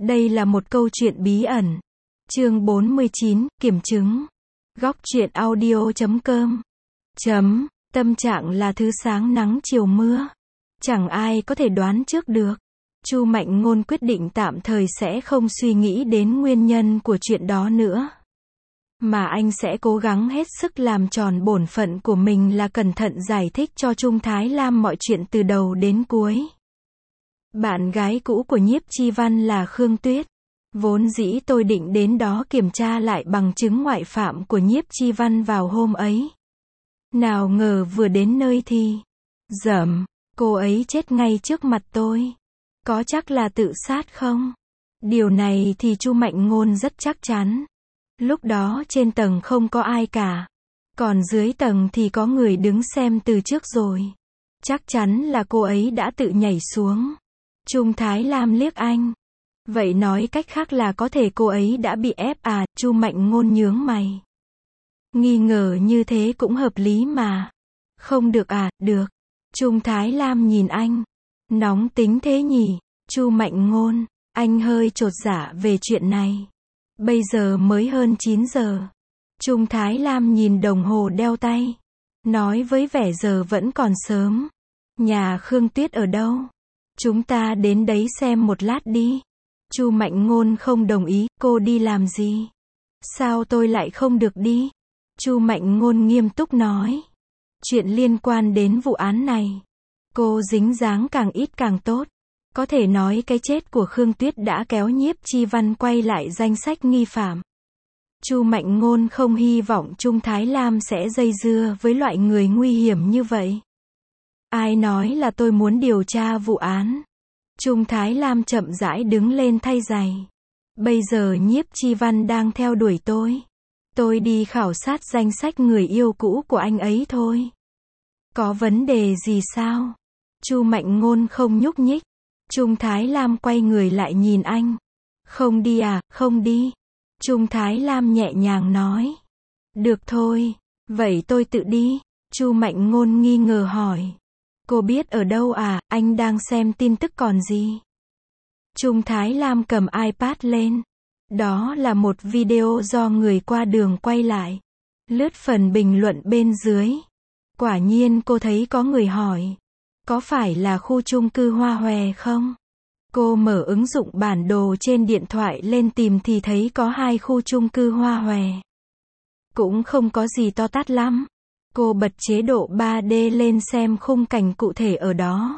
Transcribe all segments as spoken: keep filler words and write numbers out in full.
Đây là một câu chuyện bí ẩn. Chương bốn mươi chín, kiểm chứng. Góc truyện audio chấm com. Chấm, tâm trạng là thứ sáng nắng chiều mưa. Chẳng ai có thể đoán trước được. Chu Mạnh Ngôn quyết định tạm thời sẽ không suy nghĩ đến nguyên nhân của chuyện đó nữa. Mà anh sẽ cố gắng hết sức làm tròn bổn phận của mình là cẩn thận giải thích cho Trung Thái Lam mọi chuyện từ đầu đến cuối. Bạn gái cũ của Nhiếp Chi Văn là Khương Tuyết. Vốn dĩ tôi định đến đó kiểm tra lại bằng chứng ngoại phạm của Nhiếp Chi Văn vào hôm ấy. Nào ngờ vừa đến nơi thì, dẩm, cô ấy chết ngay trước mặt tôi. Có chắc là tự sát không? Điều này thì Chu Mạnh Ngôn rất chắc chắn. Lúc đó trên tầng không có ai cả. Còn dưới tầng thì có người đứng xem từ trước rồi. Chắc chắn là cô ấy đã tự nhảy xuống. Trung Thái Lam liếc anh. Vậy nói cách khác là có thể cô ấy đã bị ép à? Chu Mạnh Ngôn nhướng mày. Nghi ngờ như thế cũng hợp lý mà. Không được à? Được. Trung Thái Lam nhìn anh. Nóng tính thế nhỉ? Chu Mạnh Ngôn, anh hơi chột dạ về chuyện này. Bây giờ mới hơn chín giờ. Trung Thái Lam nhìn đồng hồ đeo tay. Nói với vẻ giờ vẫn còn sớm. Nhà Khương Tuyết ở đâu? Chúng ta đến đấy xem một lát đi. Chu Mạnh Ngôn không đồng ý. Cô đi làm gì? Sao tôi lại không được đi? Chu Mạnh Ngôn nghiêm túc nói. Chuyện liên quan đến vụ án này. Cô dính dáng càng ít càng tốt. Có thể nói cái chết của Khương Tuyết đã kéo Nhiếp Chi Văn quay lại danh sách nghi phạm. Chu Mạnh Ngôn không hy vọng Trung Thái Lam sẽ dây dưa với loại người nguy hiểm như vậy. Ai nói là tôi muốn điều tra vụ án? Trung Thái Lam chậm rãi đứng lên thay giày. Bây giờ Nhiếp Chi Văn đang theo đuổi tôi. Tôi đi khảo sát danh sách người yêu cũ của anh ấy thôi. Có vấn đề gì sao? Chu Mạnh Ngôn không nhúc nhích. Trung Thái Lam quay người lại nhìn anh. Không đi à? Không đi. Trung Thái Lam nhẹ nhàng nói. Được thôi, vậy tôi tự đi. Chu Mạnh Ngôn nghi ngờ hỏi. Cô biết ở đâu à? Anh đang xem tin tức còn gì? Trung Thái Lam cầm iPad lên. Đó là một video do người qua đường quay lại. Lướt phần bình luận bên dưới. Quả nhiên cô thấy có người hỏi. Có phải là khu chung cư Hoa Hòe không? Cô mở ứng dụng bản đồ trên điện thoại lên tìm thì thấy có hai khu chung cư Hoa Hòe. Cũng không có gì to tát lắm. Cô bật chế độ ba D lên xem khung cảnh cụ thể ở đó.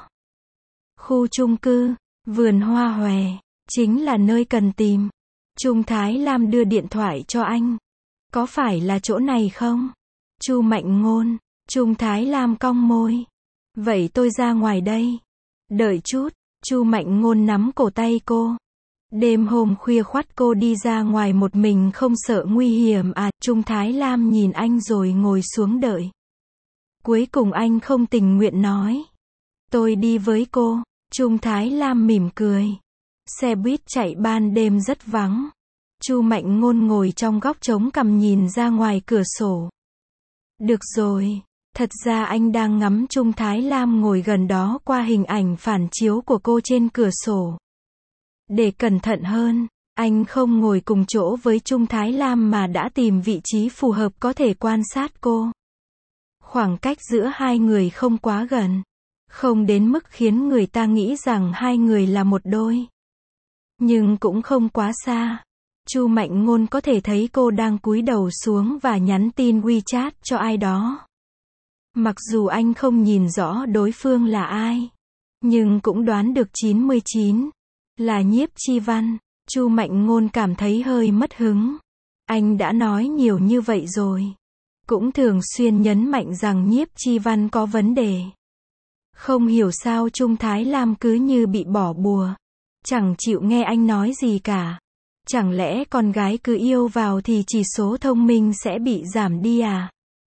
Khu chung cư, vườn Hoa Hòe, chính là nơi cần tìm. Trung Thái Lam đưa điện thoại cho anh. Có phải là chỗ này không? Chu Mạnh Ngôn, Trung Thái Lam cong môi. Vậy tôi ra ngoài đây. Đợi chút, Chu Mạnh Ngôn nắm cổ tay cô. Đêm hôm khuya khoắt cô đi ra ngoài một mình không sợ nguy hiểm à? Trung Thái Lam nhìn anh rồi ngồi xuống đợi. Cuối cùng anh không tình nguyện nói. Tôi đi với cô. Trung Thái Lam mỉm cười. Xe buýt chạy ban đêm rất vắng. Chu Mạnh Ngôn ngồi trong góc chống cằm nhìn ra ngoài cửa sổ. Được rồi. Thật ra anh đang ngắm Trung Thái Lam ngồi gần đó qua hình ảnh phản chiếu của cô trên cửa sổ. Để cẩn thận hơn, anh không ngồi cùng chỗ với Trung Thái Lam mà đã tìm vị trí phù hợp có thể quan sát cô. Khoảng cách giữa hai người không quá gần. Không đến mức khiến người ta nghĩ rằng hai người là một đôi. Nhưng cũng không quá xa. Chu Mạnh Ngôn có thể thấy cô đang cúi đầu xuống và nhắn tin WeChat cho ai đó. Mặc dù anh không nhìn rõ đối phương là ai, nhưng cũng đoán được chín mươi chín là Nhiếp Chi Văn. Chu Mạnh Ngôn cảm thấy hơi mất hứng. Anh đã nói nhiều như vậy rồi. Cũng thường xuyên nhấn mạnh rằng Nhiếp Chi Văn có vấn đề. Không hiểu sao Trung Thái Lam cứ như bị bỏ bùa. Chẳng chịu nghe anh nói gì cả. Chẳng lẽ con gái cứ yêu vào thì chỉ số thông minh sẽ bị giảm đi à?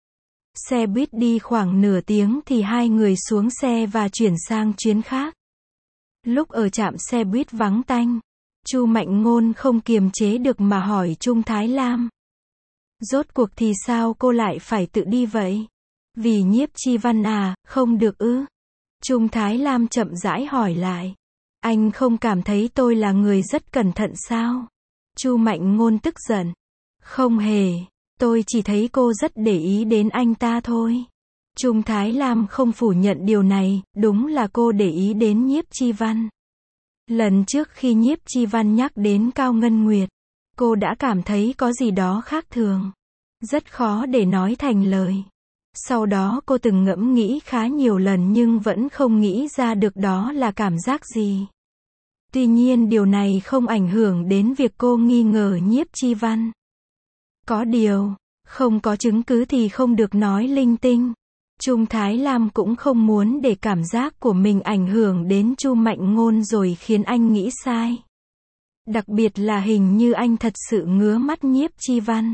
Xe buýt đi khoảng nửa tiếng thì hai người xuống xe và chuyển sang chuyến khác. Lúc ở trạm xe buýt vắng tanh, Chu Mạnh Ngôn không kiềm chế được mà hỏi Trung Thái Lam. Rốt cuộc thì sao cô lại phải tự đi vậy? Vì Nhiếp Chi Văn à? Không được ư? Trung Thái Lam chậm rãi hỏi lại. Anh không cảm thấy tôi là người rất cẩn thận sao? Chu Mạnh Ngôn tức giận. Không hề, tôi chỉ thấy cô rất để ý đến anh ta thôi. Trung Thái Lam không phủ nhận điều này, đúng là cô để ý đến Nhiếp Chi Văn. Lần trước khi Nhiếp Chi Văn nhắc đến Cao Ngân Nguyệt, cô đã cảm thấy có gì đó khác thường. Rất khó để nói thành lời. Sau đó cô từng ngẫm nghĩ khá nhiều lần nhưng vẫn không nghĩ ra được đó là cảm giác gì. Tuy nhiên điều này không ảnh hưởng đến việc cô nghi ngờ Nhiếp Chi Văn. Có điều, không có chứng cứ thì không được nói linh tinh. Trung Thái Lam cũng không muốn để cảm giác của mình ảnh hưởng đến Chu Mạnh Ngôn rồi khiến anh nghĩ sai. Đặc biệt là hình như anh thật sự ngứa mắt Nhiếp Chi Văn.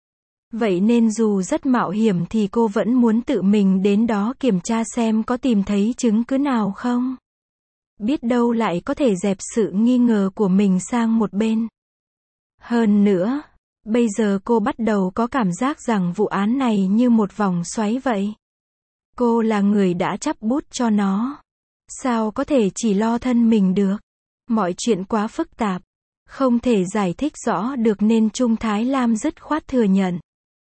Vậy nên dù rất mạo hiểm thì cô vẫn muốn tự mình đến đó kiểm tra xem có tìm thấy chứng cứ nào không. Biết đâu lại có thể dẹp sự nghi ngờ của mình sang một bên. Hơn nữa, bây giờ cô bắt đầu có cảm giác rằng vụ án này như một vòng xoáy vậy. Cô là người đã chắp bút cho nó. Sao có thể chỉ lo thân mình được? Mọi chuyện quá phức tạp, không thể giải thích rõ được nên Trung Thái Lam dứt khoát thừa nhận.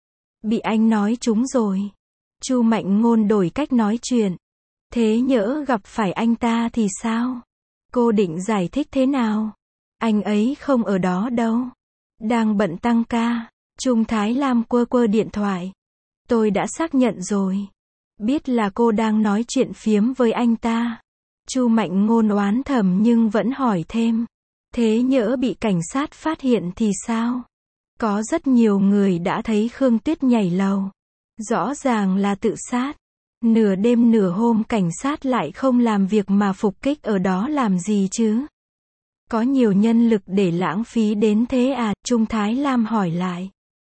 Bị anh nói trúng rồi. Chu Mạnh Ngôn đổi cách nói chuyện. Thế nhỡ gặp phải anh ta thì sao? Cô định giải thích thế nào? Anh ấy không ở đó đâu. Đang bận tăng ca. Trung Thái Lam quơ quơ điện thoại. Tôi đã xác nhận rồi. Biết là cô đang nói chuyện phiếm với anh ta. Chu Mạnh Ngôn oán thầm nhưng vẫn hỏi thêm. Thế nhỡ bị cảnh sát phát hiện thì sao? Có rất nhiều người đã thấy Khương Tuyết nhảy lầu. Rõ ràng là tự sát. Nửa đêm nửa hôm cảnh sát lại không làm việc mà phục kích ở đó làm gì chứ? Có nhiều nhân lực để lãng phí đến thế à? Trung Thái Lam hỏi lại.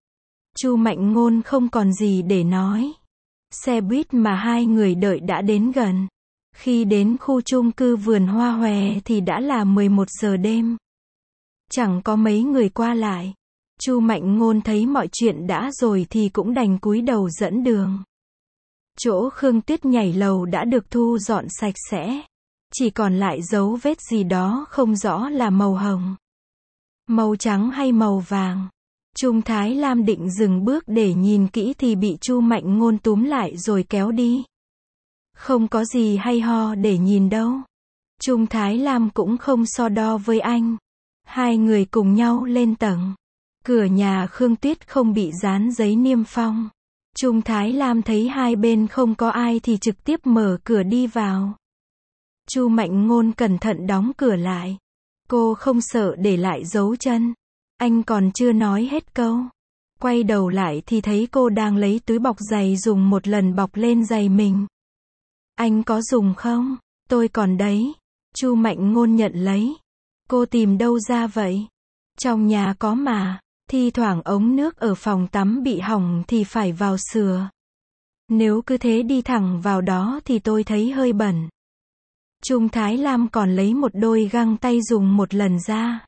Chu Mạnh Ngôn không còn gì để nói. Xe buýt mà hai người đợi đã đến gần. Khi đến khu chung cư Vườn Hoa Hòe thì đã là mười một giờ đêm. Chẳng có mấy người qua lại. Chu Mạnh Ngôn thấy mọi chuyện đã rồi thì cũng đành cúi đầu dẫn đường. Chỗ Khương Tuyết nhảy lầu đã được thu dọn sạch sẽ. Chỉ còn lại dấu vết gì đó không rõ là màu hồng, màu trắng hay màu vàng. Trung Thái Lam định dừng bước để nhìn kỹ thì bị Chu Mạnh Ngôn túm lại rồi kéo đi. Không có gì hay ho để nhìn đâu. Trung Thái Lam cũng không so đo với anh. Hai người cùng nhau lên tầng. Cửa nhà Khương Tuyết không bị dán giấy niêm phong. Trung Thái Lam thấy hai bên không có ai thì trực tiếp mở cửa đi vào. Chu Mạnh Ngôn cẩn thận đóng cửa lại. Cô không sợ để lại dấu chân. Anh còn chưa nói hết câu. Quay đầu lại thì thấy cô đang lấy túi bọc giày dùng một lần bọc lên giày mình. Anh có dùng không? Tôi còn đấy. Chu Mạnh Ngôn nhận lấy. Cô tìm đâu ra vậy? Trong nhà có mà. Thi thoảng ống nước ở phòng tắm bị hỏng thì phải vào sửa. Nếu cứ thế đi thẳng vào đó thì tôi thấy hơi bẩn. Trung Thái Lam còn lấy một đôi găng tay dùng một lần ra.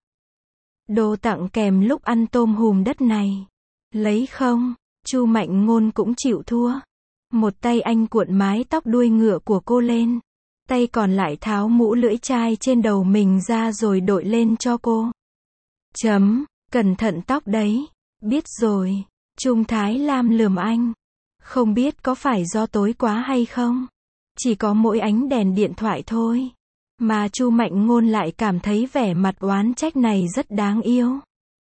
Đồ tặng kèm lúc ăn tôm hùm đất này. Lấy không? Chu Mạnh Ngôn cũng chịu thua. Một tay anh cuộn mái tóc đuôi ngựa của cô lên. Tay còn lại tháo mũ lưỡi chai trên đầu mình ra rồi đội lên cho cô. Chấm, cẩn thận tóc đấy. Biết rồi. Trung Thái Lam lườm anh. Không biết có phải do tối quá hay không? Chỉ có mỗi ánh đèn điện thoại thôi. Mà Chu Mạnh Ngôn lại cảm thấy vẻ mặt oán trách này rất đáng yêu.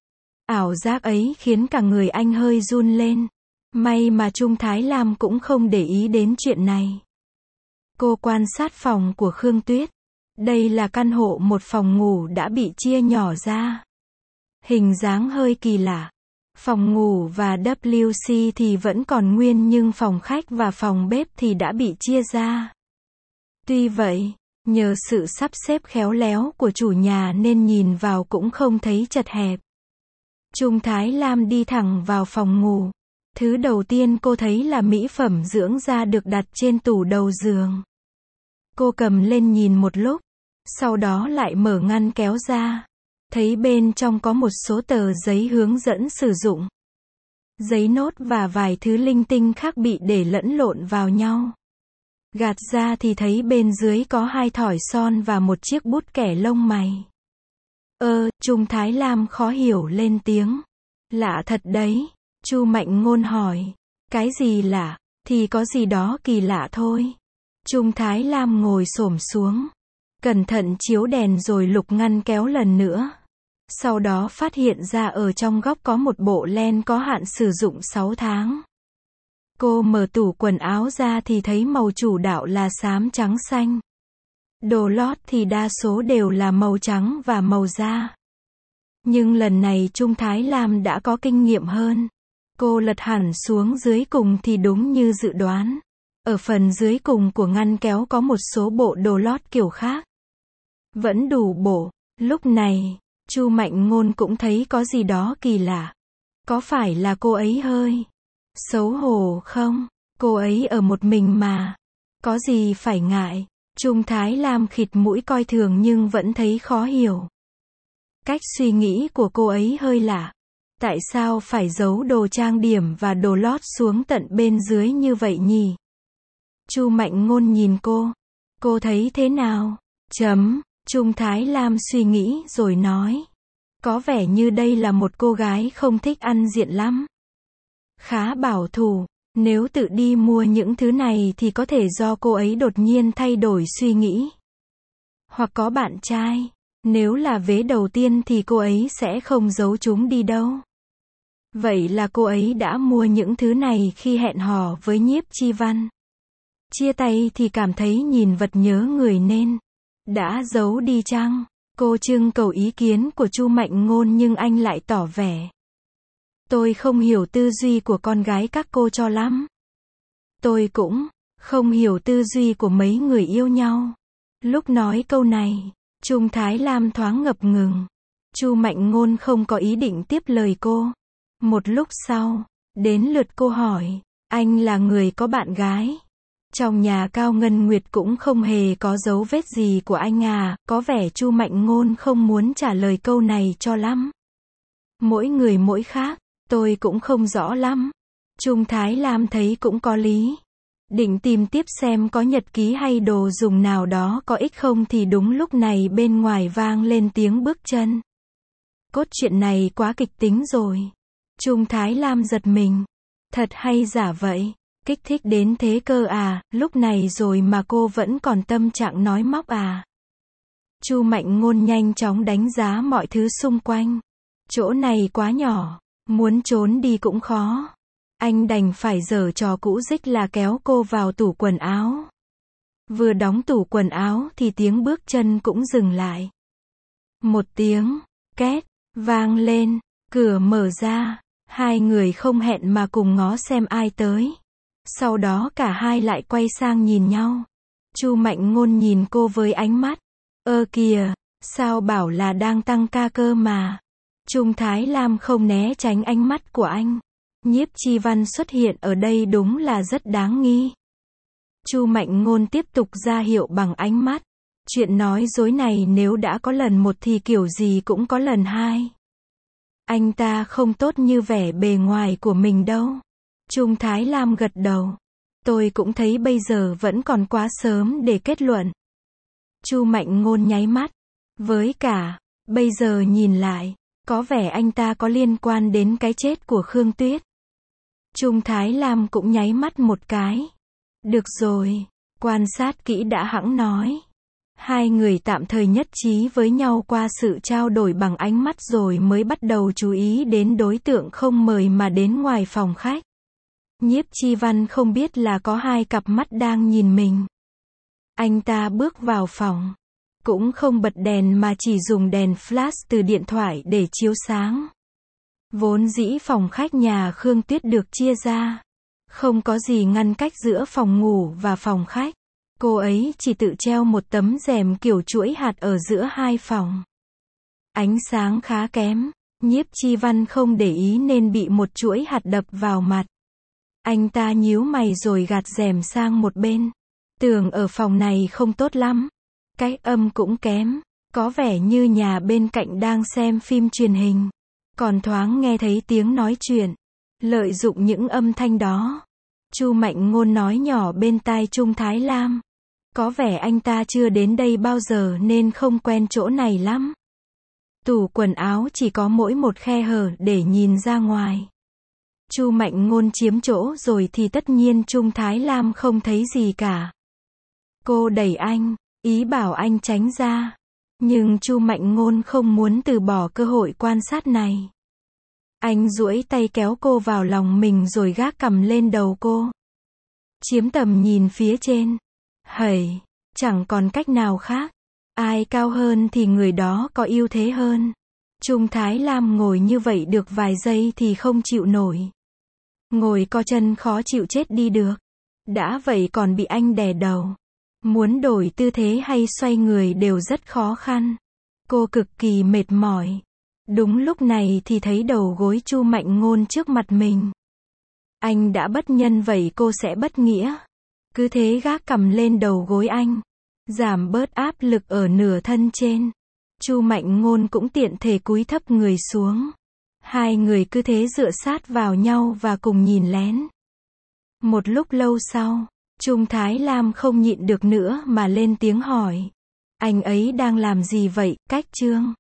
Ảo giác ấy khiến cả người anh hơi run lên. May mà Trung Thái Lam cũng không để ý đến chuyện này. Cô quan sát phòng của Khương Tuyết. Đây là căn hộ một phòng ngủ đã bị chia nhỏ ra. Hình dáng hơi kỳ lạ. Phòng ngủ và vê kép xê thì vẫn còn nguyên nhưng phòng khách và phòng bếp thì đã bị chia ra. Tuy vậy, nhờ sự sắp xếp khéo léo của chủ nhà nên nhìn vào cũng không thấy chật hẹp. Trung Thái Lam đi thẳng vào phòng ngủ. Thứ đầu tiên cô thấy là mỹ phẩm dưỡng da được đặt trên tủ đầu giường. Cô cầm lên nhìn một lúc, sau đó lại mở ngăn kéo ra. Thấy bên trong có một số tờ giấy hướng dẫn sử dụng. Giấy nốt và vài thứ linh tinh khác bị để lẫn lộn vào nhau. Gạt ra thì thấy bên dưới có hai thỏi son và một chiếc bút kẻ lông mày. Ơ, Trung Thái Lam khó hiểu lên tiếng. Lạ thật đấy. Chu Mạnh Ngôn hỏi. Cái gì lạ? Thì có gì đó kỳ lạ thôi. Trung Thái Lam ngồi xổm xuống, cẩn thận chiếu đèn rồi lục ngăn kéo lần nữa. Sau đó phát hiện ra ở trong góc có một bộ len có hạn sử dụng sáu tháng. Cô mở tủ quần áo ra thì thấy màu chủ đạo là xám trắng xanh. Đồ lót thì đa số đều là màu trắng và màu da. Nhưng lần này Trung Thái Lam đã có kinh nghiệm hơn. Cô lật hẳn xuống dưới cùng thì đúng như dự đoán. Ở phần dưới cùng của ngăn kéo có một số bộ đồ lót kiểu khác. Vẫn đủ bộ. Lúc này, Chu Mạnh Ngôn cũng thấy có gì đó kỳ lạ. Có phải là cô ấy hơi xấu hổ không? Cô ấy ở một mình mà. Có gì phải ngại? Trung Thái Lam khịt mũi coi thường nhưng vẫn thấy khó hiểu. Cách suy nghĩ của cô ấy hơi lạ. Tại sao phải giấu đồ trang điểm và đồ lót xuống tận bên dưới như vậy nhỉ? Chu Mạnh Ngôn nhìn cô. Cô thấy thế nào? Chấm. Trung Thái Lam suy nghĩ rồi nói. Có vẻ như đây là một cô gái không thích ăn diện lắm. Khá bảo thủ. Nếu tự đi mua những thứ này thì có thể do cô ấy đột nhiên thay đổi suy nghĩ. Hoặc có bạn trai. Nếu là vế đầu tiên thì cô ấy sẽ không giấu chúng đi đâu. Vậy là cô ấy đã mua những thứ này khi hẹn hò với Nhiếp Chi Văn. Chia tay thì cảm thấy nhìn vật nhớ người nên đã giấu đi chăng? Cô trưng cầu ý kiến của Chu Mạnh Ngôn nhưng anh lại tỏ vẻ. Tôi không hiểu tư duy của con gái các cô cho lắm. Tôi cũng không hiểu tư duy của mấy người yêu nhau. Lúc nói câu này, Trung Thái Lam thoáng ngập ngừng. Chu Mạnh Ngôn không có ý định tiếp lời cô. Một lúc sau, đến lượt cô hỏi, anh là người có bạn gái. Trong nhà Cao Ngân Nguyệt cũng không hề có dấu vết gì của anh à, có vẻ Chu Mạnh Ngôn không muốn trả lời câu này cho lắm. Mỗi người mỗi khác, tôi cũng không rõ lắm. Trung Thái Lam thấy cũng có lý. Định tìm tiếp xem có nhật ký hay đồ dùng nào đó có ích không thì đúng lúc này bên ngoài vang lên tiếng bước chân. Cốt truyện này quá kịch tính rồi. Trung Thái Lam giật mình. Thật hay giả vậy? Kích thích đến thế cơ à, lúc này rồi mà cô vẫn còn tâm trạng nói móc à. Chu Mạnh Ngôn nhanh chóng đánh giá mọi thứ xung quanh. Chỗ này quá nhỏ, muốn trốn đi cũng khó. Anh đành phải giở trò cũ dích là kéo cô vào tủ quần áo. Vừa đóng tủ quần áo thì tiếng bước chân cũng dừng lại. Một tiếng két vang lên, cửa mở ra, hai người không hẹn mà cùng ngó xem ai tới. Sau đó cả hai lại quay sang nhìn nhau. Chu Mạnh Ngôn nhìn cô với ánh mắt. Ơ kìa, sao bảo là đang tăng ca cơ mà. Trung Thái Lam không né tránh ánh mắt của anh. Nhiếp Chi Văn xuất hiện ở đây đúng là rất đáng nghi. Chu Mạnh Ngôn tiếp tục ra hiệu bằng ánh mắt. Chuyện nói dối này nếu đã có lần một thì kiểu gì cũng có lần hai. Anh ta không tốt như vẻ bề ngoài của mình đâu. Trung Thái Lam gật đầu. Tôi cũng thấy bây giờ vẫn còn quá sớm để kết luận. Chu Mạnh Ngôn nháy mắt. Với cả, bây giờ nhìn lại, có vẻ anh ta có liên quan đến cái chết của Khương Tuyết. Trung Thái Lam cũng nháy mắt một cái. Được rồi, quan sát kỹ đã hẵng nói. Hai người tạm thời nhất trí với nhau qua sự trao đổi bằng ánh mắt rồi mới bắt đầu chú ý đến đối tượng không mời mà đến ngoài phòng khách. Nhiếp Chi Văn không biết là có hai cặp mắt đang nhìn mình. Anh ta bước vào phòng. Cũng không bật đèn mà chỉ dùng đèn flash từ điện thoại để chiếu sáng. Vốn dĩ phòng khách nhà Khương Tuyết được chia ra. Không có gì ngăn cách giữa phòng ngủ và phòng khách. Cô ấy chỉ tự treo một tấm rèm kiểu chuỗi hạt ở giữa hai phòng. Ánh sáng khá kém. Nhiếp Chi Văn không để ý nên bị một chuỗi hạt đập vào mặt. Anh ta nhíu mày rồi gạt rèm sang một bên. Tường ở phòng này không tốt lắm. Cái âm cũng kém. Có vẻ như nhà bên cạnh đang xem phim truyền hình. Còn thoáng nghe thấy tiếng nói chuyện. Lợi dụng những âm thanh đó, Chu Mạnh Ngôn nói nhỏ bên tai Trung Thái Lam. Có vẻ anh ta chưa đến đây bao giờ nên không quen chỗ này lắm. Tủ quần áo chỉ có mỗi một khe hở để nhìn ra ngoài. Chu Mạnh Ngôn chiếm chỗ rồi thì tất nhiên Trung Thái Lam không thấy gì cả. Cô đẩy anh, ý bảo anh tránh ra. Nhưng Chu Mạnh Ngôn không muốn từ bỏ cơ hội quan sát này. Anh duỗi tay kéo cô vào lòng mình rồi gác cằm lên đầu cô. Chiếm tầm nhìn phía trên. Hầy, chẳng còn cách nào khác. Ai cao hơn thì người đó có ưu thế hơn. Trung Thái Lam ngồi như vậy được vài giây thì không chịu nổi. Ngồi co chân khó chịu chết đi được. Đã vậy còn bị anh đè đầu. Muốn đổi tư thế hay xoay người đều rất khó khăn. Cô cực kỳ mệt mỏi. Đúng lúc này thì thấy đầu gối Chu Mạnh Ngôn trước mặt mình. Anh đã bất nhân vậy cô sẽ bất nghĩa. Cứ thế gác cằm lên đầu gối anh. Giảm bớt áp lực ở nửa thân trên. Chu Mạnh Ngôn cũng tiện thể cúi thấp người xuống. Hai người cứ thế dựa sát vào nhau và cùng nhìn lén. Một lúc lâu sau, Trung Thái Lam không nhịn được nữa mà lên tiếng hỏi. Anh ấy đang làm gì vậy, Cách Trương?